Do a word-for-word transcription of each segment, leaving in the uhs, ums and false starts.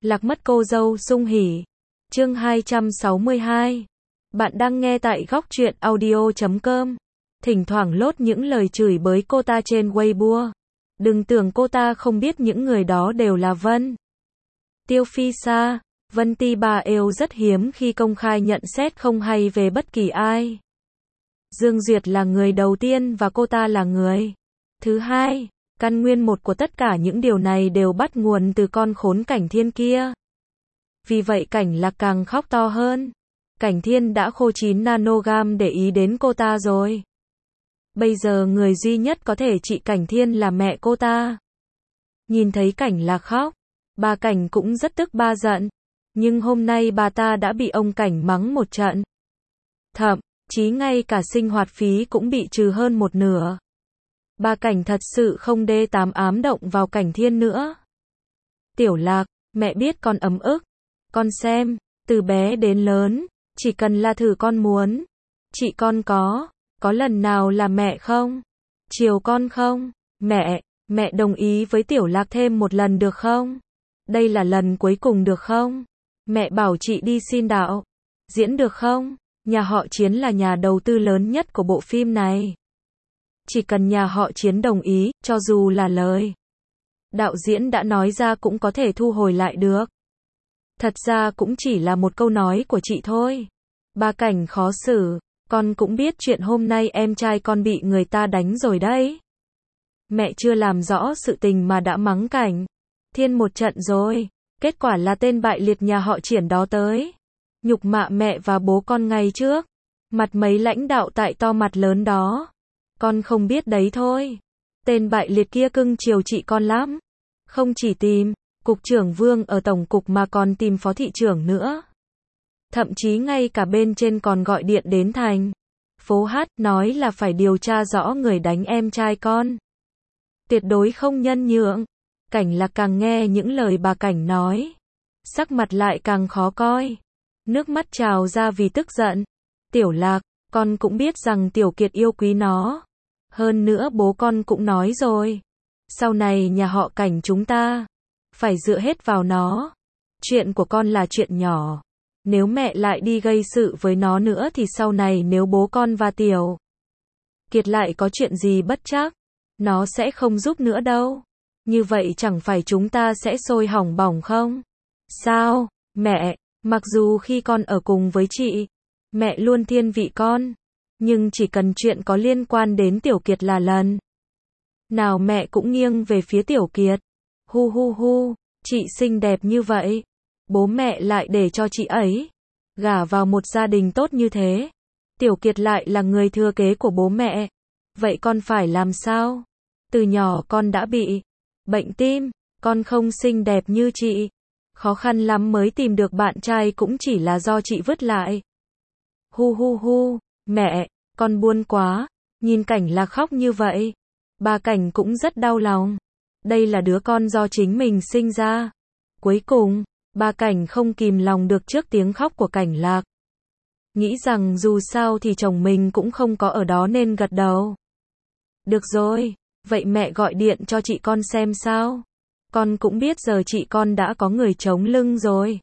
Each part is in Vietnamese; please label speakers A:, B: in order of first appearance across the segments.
A: Lạc mất cô dâu sung hỉ. Chương hai trăm sáu mươi hai. Bạn đang nghe tại góc truyện audio chấm com. Thỉnh thoảng lốt những lời chửi bới cô ta trên Weibo. Đừng tưởng cô ta không biết những người đó đều là Vân Tiêu Phi Sa. Vân Ti bà yêu rất hiếm khi công khai nhận xét không hay về bất kỳ ai. Dương Duyệt là người đầu tiên và cô ta là người thứ hai. Căn nguyên một của tất cả những điều này đều bắt nguồn từ con khốn Cảnh Thiên kia. Vì vậy Cảnh Lạc càng khóc to hơn. Cảnh Thiên đã khô chín nanogam để ý đến cô ta rồi. Bây giờ người duy nhất có thể trị Cảnh Thiên là mẹ cô ta. Nhìn thấy Cảnh Lạc khóc, bà Cảnh cũng rất tức ba giận. Nhưng hôm nay bà ta đã bị ông Cảnh mắng một trận. Thậm chí ngay cả sinh hoạt phí cũng bị trừ hơn một nửa. Bà Cảnh thật sự không đê tám ám động vào Cảnh Thiên nữa. Tiểu Lạc, mẹ biết con ấm ức. Con xem, từ bé đến lớn, chỉ cần là thử con muốn. Chị con có, có lần nào là mẹ không? Chiều con không? Mẹ, mẹ đồng ý với Tiểu Lạc thêm một lần được không? Đây là lần cuối cùng được không? Mẹ bảo chị đi xin đạo diễn được không? Nhà họ Chiến là nhà đầu tư lớn nhất của bộ phim này. Chỉ cần nhà họ Chiến đồng ý, cho dù là lời đạo diễn đã nói ra cũng có thể thu hồi lại được. Thật ra cũng chỉ là một câu nói của chị thôi. Bà Cảnh khó xử, con cũng biết chuyện hôm nay em trai con bị người ta đánh rồi đấy. Mẹ chưa làm rõ sự tình mà đã mắng Cảnh Thiên một trận rồi. Kết quả là tên bại liệt nhà họ Triển đó tới nhục mạ mẹ và bố con ngay trước mặt mấy lãnh đạo tại to mặt lớn đó. Con không biết đấy thôi. Tên bại liệt kia cưng chiều chị con lắm. Không chỉ tìm cục trưởng Vương ở tổng cục mà còn tìm phó thị trưởng nữa. Thậm chí ngay cả bên trên còn gọi điện đến thành phố Hát nói là phải điều tra rõ người đánh em trai con. Tuyệt đối không nhân nhượng. Cảnh Lạc càng nghe những lời bà Cảnh nói, sắc mặt lại càng khó coi. Nước mắt trào ra vì tức giận. Tiểu Lạc, con cũng biết rằng Tiểu Kiệt yêu quý nó. Hơn nữa bố con cũng nói rồi. Sau này nhà họ Cảnh chúng ta phải dựa hết vào nó. Chuyện của con là chuyện nhỏ. Nếu mẹ lại đi gây sự với nó nữa thì sau này nếu bố con và Tiểu Kiệt lại có chuyện gì bất trắc, nó sẽ không giúp nữa đâu. Như vậy chẳng phải chúng ta sẽ sôi hỏng bỏng không? Sao, mẹ, mặc dù khi con ở cùng với chị, mẹ luôn thiên vị con. Nhưng chỉ cần chuyện có liên quan đến Tiểu Kiệt là lần nào mẹ cũng nghiêng về phía Tiểu Kiệt. Hu hu hu, chị xinh đẹp như vậy. Bố mẹ lại để cho chị ấy gả vào một gia đình tốt như thế. Tiểu Kiệt lại là người thừa kế của bố mẹ. Vậy con phải làm sao? Từ nhỏ con đã bị bệnh tim, con không xinh đẹp như chị. Khó khăn lắm mới tìm được bạn trai cũng chỉ là do chị vứt lại. Hu hu hu, mẹ, con buồn quá. Nhìn Cảnh Lạc khóc như vậy, bà Cảnh cũng rất đau lòng. Đây là đứa con do chính mình sinh ra. Cuối cùng, bà Cảnh không kìm lòng được trước tiếng khóc của Cảnh Lạc. Nghĩ rằng dù sao thì chồng mình cũng không có ở đó nên gật đầu. Được rồi, vậy mẹ gọi điện cho chị con xem sao. Con cũng biết giờ chị con đã có người chống lưng rồi.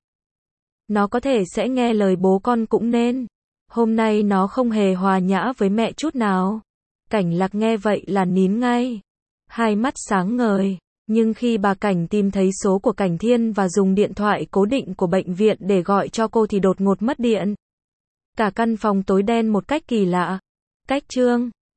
A: Nó có thể sẽ nghe lời bố con cũng nên. Hôm nay nó không hề hòa nhã với mẹ chút nào. Cảnh Lạc nghe vậy là nín ngay. Hai mắt sáng ngời. Nhưng khi bà Cảnh tìm thấy số của Cảnh Thiên và dùng điện thoại cố định của bệnh viện để gọi cho cô thì đột ngột mất điện. Cả căn phòng tối đen một cách kỳ lạ. Cách chương